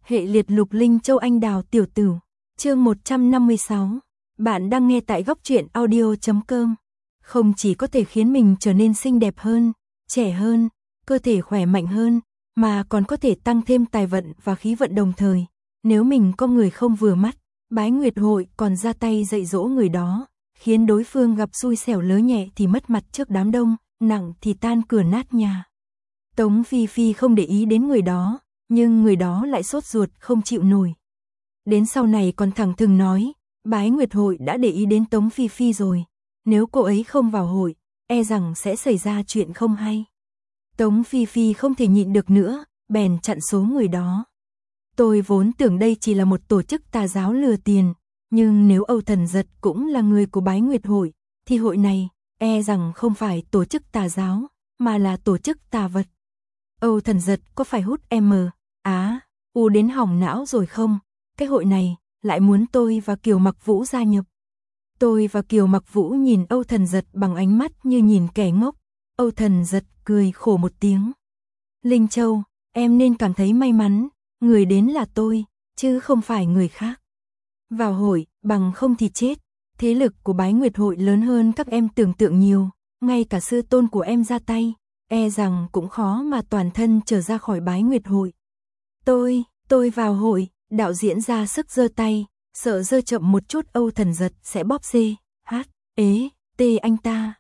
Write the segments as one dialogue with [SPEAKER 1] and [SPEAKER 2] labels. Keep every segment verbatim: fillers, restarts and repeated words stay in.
[SPEAKER 1] Hệ liệt lục linh châu anh đào tiểu tử. Chương một trăm năm mươi sáu. Bạn đang nghe tại góc truyện audio chấm com. Không chỉ có thể khiến mình trở nên xinh đẹp hơn, trẻ hơn, cơ thể khỏe mạnh hơn, mà còn có thể tăng thêm tài vận và khí vận đồng thời. Nếu mình có người không vừa mắt, Bái Nguyệt Hội còn ra tay dạy dỗ người đó, khiến đối phương gặp xui xẻo lớn nhẹ thì mất mặt trước đám đông, nặng thì tan cửa nát nhà. Tống Phi Phi không để ý đến người đó, nhưng người đó lại sốt ruột không chịu nổi. Đến sau này còn thẳng thừng nói, Bái Nguyệt Hội đã để ý đến Tống Phi Phi rồi, nếu cô ấy không vào hội, e rằng sẽ xảy ra chuyện không hay. Tống Phi Phi không thể nhịn được nữa, bèn chặn số người đó. Tôi vốn tưởng đây chỉ là một tổ chức tà giáo lừa tiền, nhưng nếu Âu Thần Giật cũng là người của Bái Nguyệt Hội, thì hội này, e rằng không phải tổ chức tà giáo, mà là tổ chức tà vật. Âu Thần Giật có phải hút M, á, u đến hỏng não rồi không? Cái hội này, lại muốn tôi và Kiều Mặc Vũ gia nhập. Tôi và Kiều Mặc Vũ nhìn Âu Thần Giật bằng ánh mắt như nhìn kẻ ngốc. Âu Thần Giật cười khổ một tiếng. Linh Châu, em nên cảm thấy may mắn, người đến là tôi, chứ không phải người khác. Vào hội, bằng không thì chết. Thế lực của Bái Nguyệt Hội lớn hơn các em tưởng tượng nhiều, ngay cả sư tôn của em ra tay, e rằng cũng khó mà toàn thân trở ra khỏi Bái Nguyệt Hội. Tôi, tôi vào hội, đạo diễn ra sức giơ tay, sợ giơ chậm một chút Âu Thần Giật sẽ bóp dê, hát, ế, tê anh ta.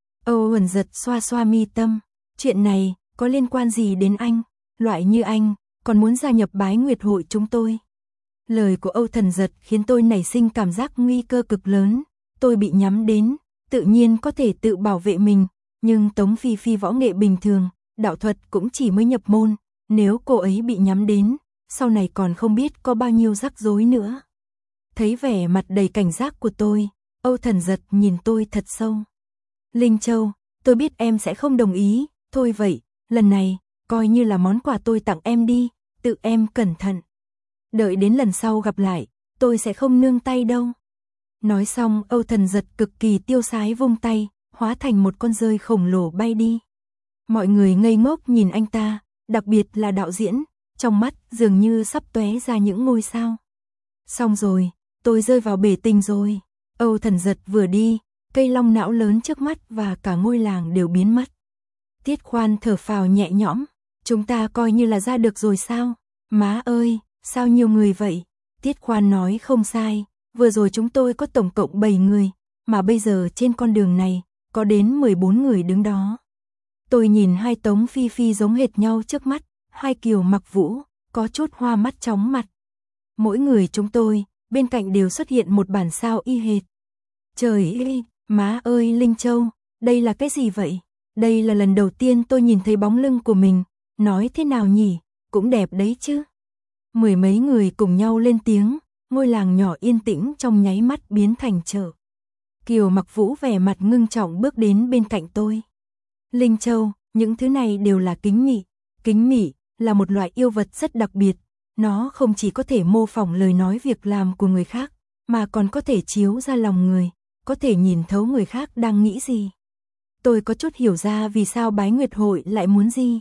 [SPEAKER 1] Âu Thần Giật xoa xoa mi tâm, chuyện này có liên quan gì đến anh, loại như anh, còn muốn gia nhập Bái Nguyệt Hội chúng tôi. Lời của Âu Thần Giật khiến tôi nảy sinh cảm giác nguy cơ cực lớn, tôi bị nhắm đến, tự nhiên có thể tự bảo vệ mình, nhưng Tống Phi Phi võ nghệ bình thường, đạo thuật cũng chỉ mới nhập môn, nếu cô ấy bị nhắm đến, sau này còn không biết có bao nhiêu rắc rối nữa. Thấy vẻ mặt đầy cảnh giác của tôi, Âu Thần Giật nhìn tôi thật sâu. Linh Châu, tôi biết em sẽ không đồng ý, thôi vậy, lần này, coi như là món quà tôi tặng em đi, tự em cẩn thận. Đợi đến lần sau gặp lại, tôi sẽ không nương tay đâu. Nói xong, Âu Thần Giật cực kỳ tiêu sái vung tay, hóa thành một con dơi khổng lồ bay đi. Mọi người ngây ngốc nhìn anh ta, đặc biệt là đạo diễn, trong mắt dường như sắp tóe ra những ngôi sao. Xong rồi, tôi rơi vào bể tình rồi. Âu Thần Giật vừa đi, cây long não lớn trước mắt và cả ngôi làng đều biến mất. Tiết Khoan thở phào nhẹ nhõm, chúng ta coi như là ra được rồi sao? Má ơi, sao nhiều người vậy? Tiết Khoan nói không sai, vừa rồi chúng tôi có tổng cộng bảy người, mà bây giờ trên con đường này, có đến mười bốn người đứng đó. Tôi nhìn hai Tống Phi Phi giống hệt nhau trước mắt, hai Kiều Mặc Vũ, có chút hoa mắt chóng mặt. Mỗi người chúng tôi, bên cạnh đều xuất hiện một bản sao y hệt. Trời ơi, má ơi Linh Châu, đây là cái gì vậy? Đây là lần đầu tiên tôi nhìn thấy bóng lưng của mình, nói thế nào nhỉ, cũng đẹp đấy chứ. Mười mấy người cùng nhau lên tiếng, ngôi làng nhỏ yên tĩnh trong nháy mắt biến thành chợ. Kiều Mặc Vũ vẻ mặt ngưng trọng bước đến bên cạnh tôi. Linh Châu, những thứ này đều là kính mị. Kính mị là một loại yêu vật rất đặc biệt, nó không chỉ có thể mô phỏng lời nói việc làm của người khác, mà còn có thể chiếu ra lòng người, có thể nhìn thấu người khác đang nghĩ gì. Tôi có chút hiểu ra vì sao Bái Nguyệt Hội lại muốn gì.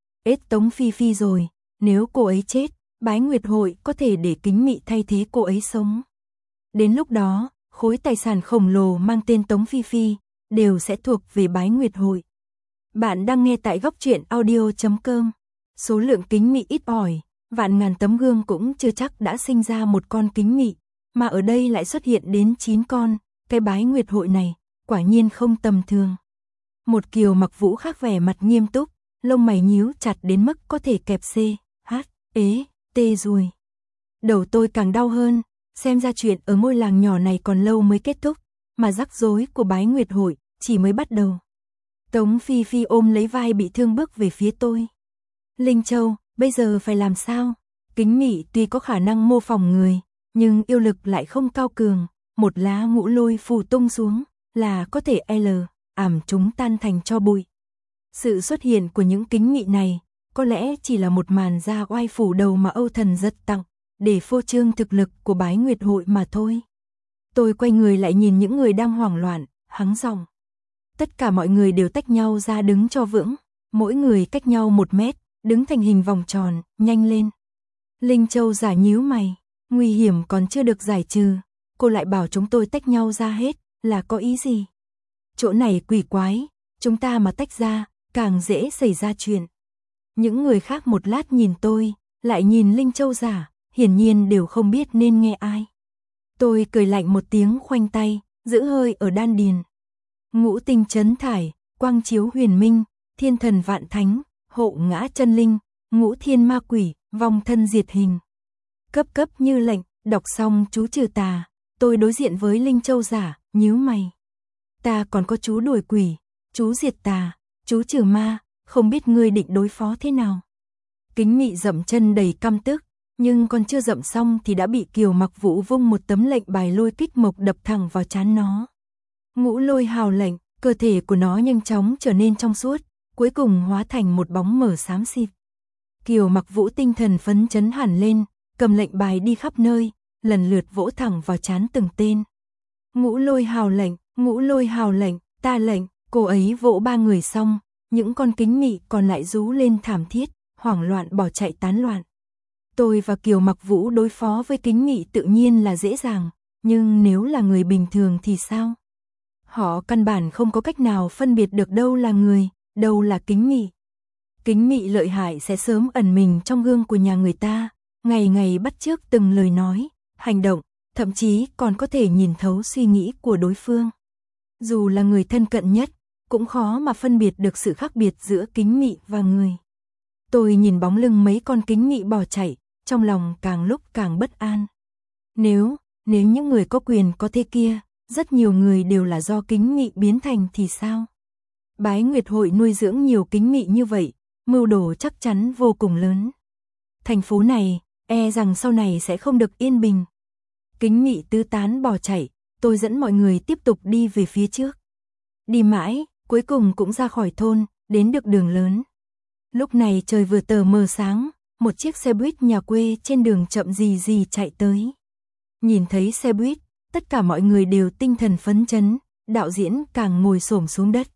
[SPEAKER 1] Ết Tống Phi Phi rồi, nếu cô ấy chết, Bái Nguyệt Hội có thể để kính mị thay thế cô ấy sống. Đến lúc đó, khối tài sản khổng lồ mang tên Tống Phi Phi, đều sẽ thuộc về Bái Nguyệt Hội. Bạn đang nghe tại góc truyện audio chấm com. Số lượng kính mị ít ỏi, vạn ngàn tấm gương cũng chưa chắc đã sinh ra một con kính mị, mà ở đây lại xuất hiện đến chín con, cái Bái Nguyệt Hội này, quả nhiên không tầm thường. Một Kiều Mặc Vũ khác vẻ mặt nghiêm túc, lông mày nhíu chặt đến mức có thể kẹp C, H, ế, tê rồi. Đầu tôi càng đau hơn, xem ra chuyện ở ngôi làng nhỏ này còn lâu mới kết thúc, mà rắc rối của Bái Nguyệt Hội chỉ mới bắt đầu. Tống Phi Phi ôm lấy vai bị thương bước về phía tôi. Linh Châu, bây giờ phải làm sao? Kính mị tuy có khả năng mô phỏng người, nhưng yêu lực lại không cao cường, một lá ngũ lôi phù tung xuống, là có thể L, ảm chúng tan thành tro bụi. Sự xuất hiện của những kính mị này, có lẽ chỉ là một màn da oai phủ đầu mà Âu Thần Giật tặng, để phô trương thực lực của Bái Nguyệt Hội mà thôi. Tôi quay người lại nhìn những người đang hoảng loạn, hắng giọng. Tất cả mọi người đều tách nhau ra đứng cho vững, mỗi người cách nhau một mét, đứng thành hình vòng tròn, nhanh lên. Linh Châu giả nhíu mày, nguy hiểm còn chưa được giải trừ, cô lại bảo chúng tôi tách nhau ra hết, là có ý gì? Chỗ này quỷ quái, chúng ta mà tách ra, càng dễ xảy ra chuyện. Những người khác một lát nhìn tôi, lại nhìn Linh Châu giả, hiển nhiên đều không biết nên nghe ai. Tôi cười lạnh một tiếng khoanh tay, giữ hơi ở đan điền. Ngũ tinh chấn thải, quang chiếu huyền minh, thiên thần vạn thánh, hộ ngã chân linh, ngũ thiên ma quỷ, vong thân diệt hình. Cấp cấp như lệnh, đọc xong chú trừ tà, tôi đối diện với Linh Châu giả, nhíu mày. Ta còn có chú đuổi quỷ, chú diệt tà, chú trừ ma, không biết ngươi định đối phó thế nào. Kính Nghị dậm chân đầy căm tức, nhưng còn chưa dậm xong thì đã bị Kiều Mặc Vũ vung một tấm lệnh bài lôi kích mộc đập thẳng vào trán nó. Ngũ lôi hào lệnh, cơ thể của nó nhanh chóng trở nên trong suốt, cuối cùng hóa thành một bóng mờ xám xịt. Kiều Mặc Vũ tinh thần phấn chấn hẳn lên, cầm lệnh bài đi khắp nơi, lần lượt vỗ thẳng vào trán từng tên. Ngũ lôi hào lệnh, ngũ lôi hào lệnh, ta lệnh, cô ấy vỗ ba người xong, những con kính mị còn lại rú lên thảm thiết, hoảng loạn bỏ chạy tán loạn. Tôi và Kiều Mặc Vũ đối phó với kính mị tự nhiên là dễ dàng, nhưng nếu là người bình thường thì sao? Họ căn bản không có cách nào phân biệt được đâu là người, đâu là kính mị. Kính mị lợi hại sẽ sớm ẩn mình trong gương của nhà người ta, ngày ngày bắt chước từng lời nói, hành động, thậm chí còn có thể nhìn thấu suy nghĩ của đối phương. Dù là người thân cận nhất, cũng khó mà phân biệt được sự khác biệt giữa kính mị và người. Tôi nhìn bóng lưng mấy con kính mị bỏ chạy, trong lòng càng lúc càng bất an. Nếu, nếu những người có quyền có thế kia, rất nhiều người đều là do kính mị biến thành thì sao? Bái Nguyệt hội nuôi dưỡng nhiều kính mị như vậy, mưu đồ chắc chắn vô cùng lớn. Thành phố này, e rằng sau này sẽ không được yên bình. Kính mị tứ tán bỏ chạy, tôi dẫn mọi người tiếp tục đi về phía trước. Đi mãi, cuối cùng cũng ra khỏi thôn, đến được đường lớn. Lúc này trời vừa tờ mờ sáng, một chiếc xe buýt nhà quê trên đường chậm gì gì chạy tới. Nhìn thấy xe buýt, tất cả mọi người đều tinh thần phấn chấn, đạo diễn càng ngồi xổm xuống đất.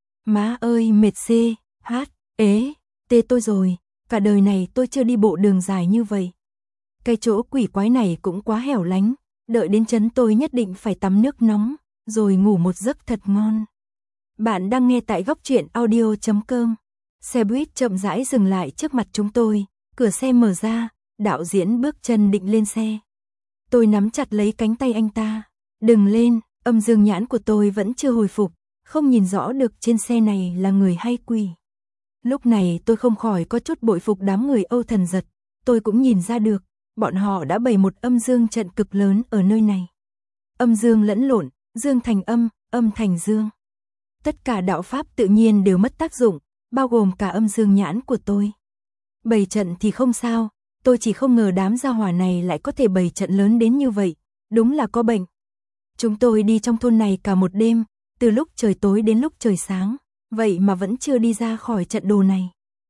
[SPEAKER 1] Má ơi mệt xê, hát, ế, tê tôi rồi, cả đời này tôi chưa đi bộ đường dài như vậy. Cái chỗ quỷ quái này cũng quá hẻo lánh, đợi đến trấn tôi nhất định phải tắm nước nóng, rồi ngủ một giấc thật ngon. Bạn đang nghe tại góc truyện audio chấm com. Xe buýt chậm rãi dừng lại trước mặt chúng tôi, cửa xe mở ra, đạo diễn bước chân định lên xe. Tôi nắm chặt lấy cánh tay anh ta, đừng lên, âm dương nhãn của tôi vẫn chưa hồi phục, không nhìn rõ được trên xe này là người hay quỷ. Lúc này tôi không khỏi có chút bội phục đám người Âu Thần Giật, tôi cũng nhìn ra được, bọn họ đã bày một âm dương trận cực lớn ở nơi này. Âm dương lẫn lộn, dương thành âm, âm thành dương. Tất cả đạo pháp tự nhiên đều mất tác dụng, bao gồm cả âm dương nhãn của tôi. Bày trận thì không sao, tôi chỉ không ngờ đám gia hỏa này lại có thể bày trận lớn đến như vậy, đúng là có bệnh. Chúng tôi đi trong thôn này cả một đêm, từ lúc trời tối đến lúc trời sáng, vậy mà vẫn chưa đi ra khỏi trận đồ này.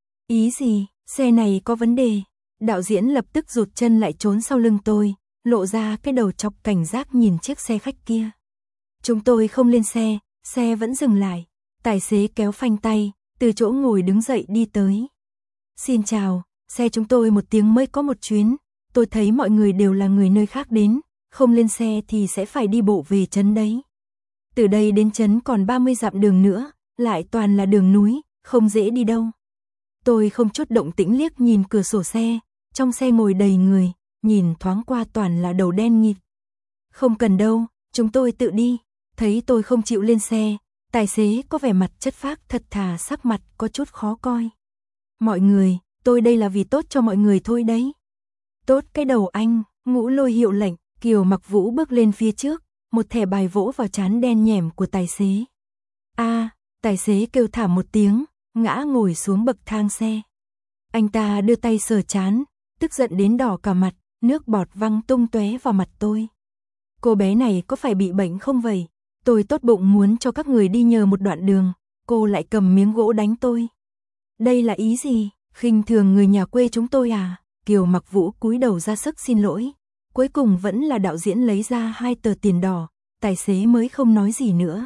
[SPEAKER 1] Ý gì, xe này có vấn đề. Đạo diễn lập tức rụt chân lại trốn sau lưng tôi, lộ ra cái đầu chọc cảnh giác nhìn chiếc xe khách kia. Chúng tôi không lên xe, xe vẫn dừng lại. Tài xế kéo phanh tay, từ chỗ ngồi đứng dậy đi tới. Xin chào, xe chúng tôi một tiếng mới có một chuyến. Tôi thấy mọi người đều là người nơi khác đến, không lên xe thì sẽ phải đi bộ về trấn đấy. Từ đây đến trấn còn ba mươi dặm đường nữa, lại toàn là đường núi, không dễ đi đâu. Tôi không chút động tĩnh liếc nhìn cửa sổ xe, trong xe ngồi đầy người, nhìn thoáng qua toàn là đầu đen nghịt. Không cần đâu, chúng tôi tự đi. Thấy tôi không chịu lên xe, tài xế có vẻ mặt chất phác thật thà, sắc mặt có chút khó coi. Mọi người, tôi đây là vì tốt cho mọi người thôi đấy. Tốt cái đầu anh, Ngũ Lôi hiệu lệnh, Kiều Mặc Vũ bước lên phía trước, một thẻ bài vỗ vào trán đen nhẻm của tài xế. A, tài xế kêu thảm một tiếng, ngã ngồi xuống bậc thang xe. Anh ta đưa tay sờ trán, tức giận đến đỏ cả mặt, nước bọt văng tung tóe vào mặt tôi. Cô bé này có phải bị bệnh không vậy? Tôi tốt bụng muốn cho các người đi nhờ một đoạn đường, cô lại cầm miếng gỗ đánh tôi. Đây là ý gì? Khinh thường người nhà quê chúng tôi à? Kiều Mặc Vũ cúi đầu ra sức xin lỗi. Cuối cùng vẫn là đạo diễn lấy ra hai tờ tiền đỏ, tài xế mới không nói gì nữa.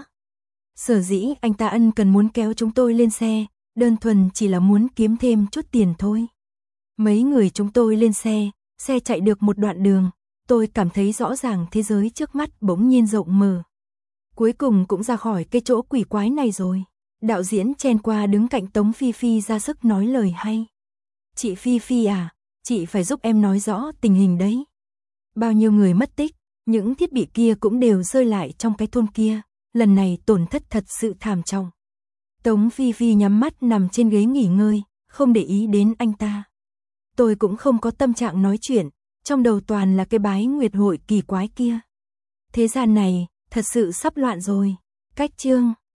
[SPEAKER 1] Sở dĩ anh ta ân cần muốn kéo chúng tôi lên xe, đơn thuần chỉ là muốn kiếm thêm chút tiền thôi. Mấy người chúng tôi lên xe, xe chạy được một đoạn đường, tôi cảm thấy rõ ràng thế giới trước mắt bỗng nhiên rộng mở. Cuối cùng cũng ra khỏi cái chỗ quỷ quái này rồi. Đạo diễn chen qua đứng cạnh Tống Phi Phi ra sức nói lời hay. Chị Phi Phi à, chị phải giúp em nói rõ tình hình đấy. Bao nhiêu người mất tích, những thiết bị kia cũng đều rơi lại trong cái thôn kia, lần này tổn thất thật sự thảm trọng. Tống Phi Phi nhắm mắt nằm trên ghế nghỉ ngơi, không để ý đến anh ta. Tôi cũng không có tâm trạng nói chuyện, trong đầu toàn là cái bái nguyệt hội kỳ quái kia. Thế gian này, thật sự sắp loạn rồi. Cách chương